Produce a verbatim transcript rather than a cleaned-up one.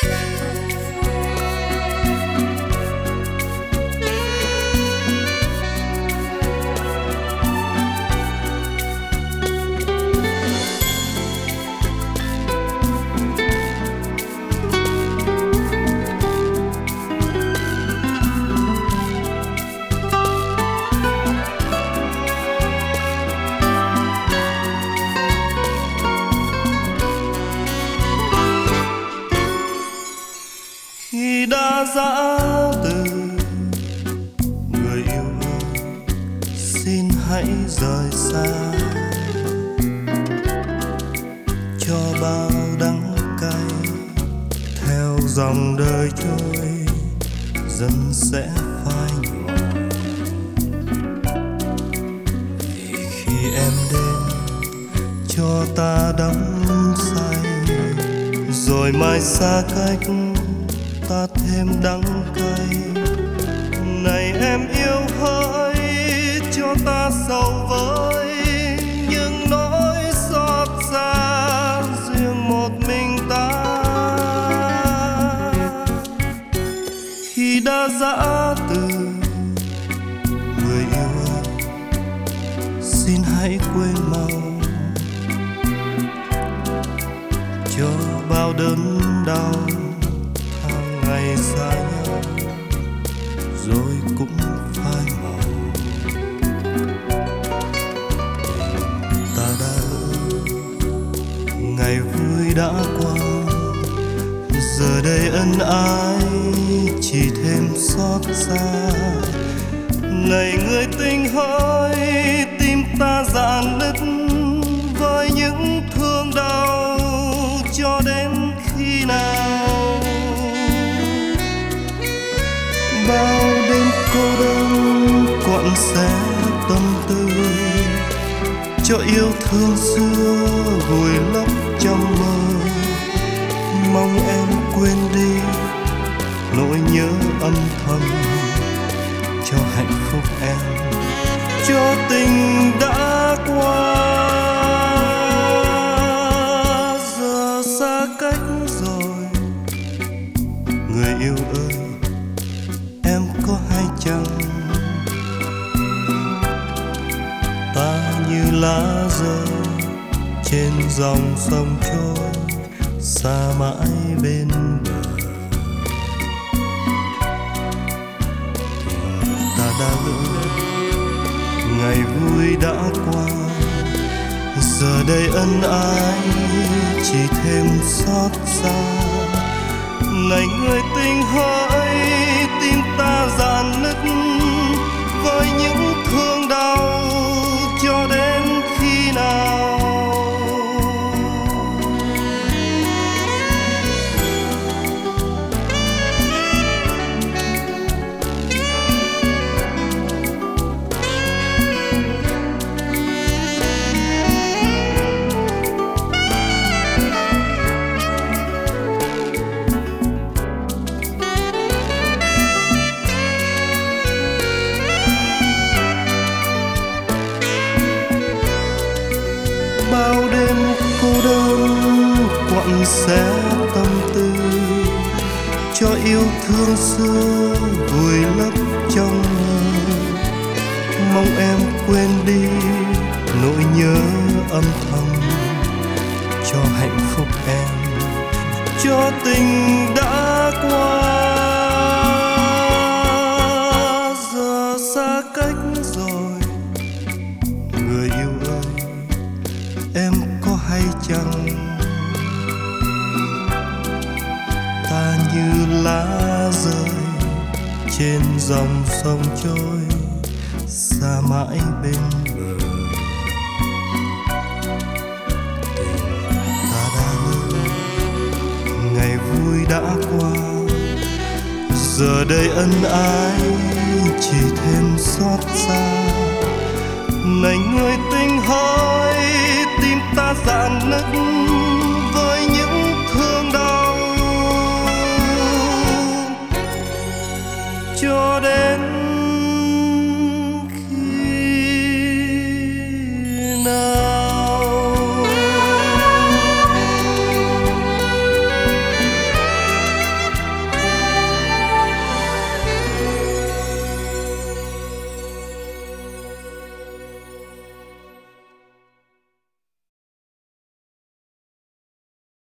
Khi đã giã từ, người yêu ơi, xin hãy rời xa, cho bao đắng cay theo dòng đời trôi dần sẽ phai nhòa. Vì khi em đến cho ta đắm say, rồi mai xa cách ta thêm đắng cay. Này em yêu hỡi, cho ta sầu với những nỗi xót xa riêng một mình ta. Khi đã giã từ, người yêu ơi, xin hãy quên mau, cho bao đớn đau ngày xa nhau rồi cũng phai màu. Ta đã ngày vui đã qua, giờ đây ân ái chỉ thêm xót xa. Này người tình hỡi, tim ta rạn nứt với những thương đau cho đến khi nào. Bao đêm cô đơn quặn xé tâm tư, cho yêu thương xưa vùi lấp trong mơ. Mong em quên đi nỗi nhớ âm thầm, cho hạnh phúc em, cho tình đã qua. Giờ xa cách rồi, người yêu ơi, em có hay chăng? Ta như lá rơi trên dòng sông trôi, xa mãi bên bờ. Ta đã lỡ, ngày vui đã qua, giờ đây ân ái chỉ thêm xót xa. Này người tình hỡi, tim ta rạn nứt với những thương đau cho đến khi nào. Bao đêm cô đơn quặn xé tâm tư, cho yêu thương xưa vùi lấp trong mơ. Mong em quên đi nỗi nhớ âm thầm, cho hạnh phúc em, cho tình đã qua. Giờ xa cách rồi, người yêu ơi, em có hay chăng? Ta như lá rơi trên dòng sông trôi, xa mãi bên bờ. Tình ta đã lỡ, ngày vui đã qua, giờ đây ân ái chỉ thêm xót xa. Này người tình hỡi, tim ta rạn nứt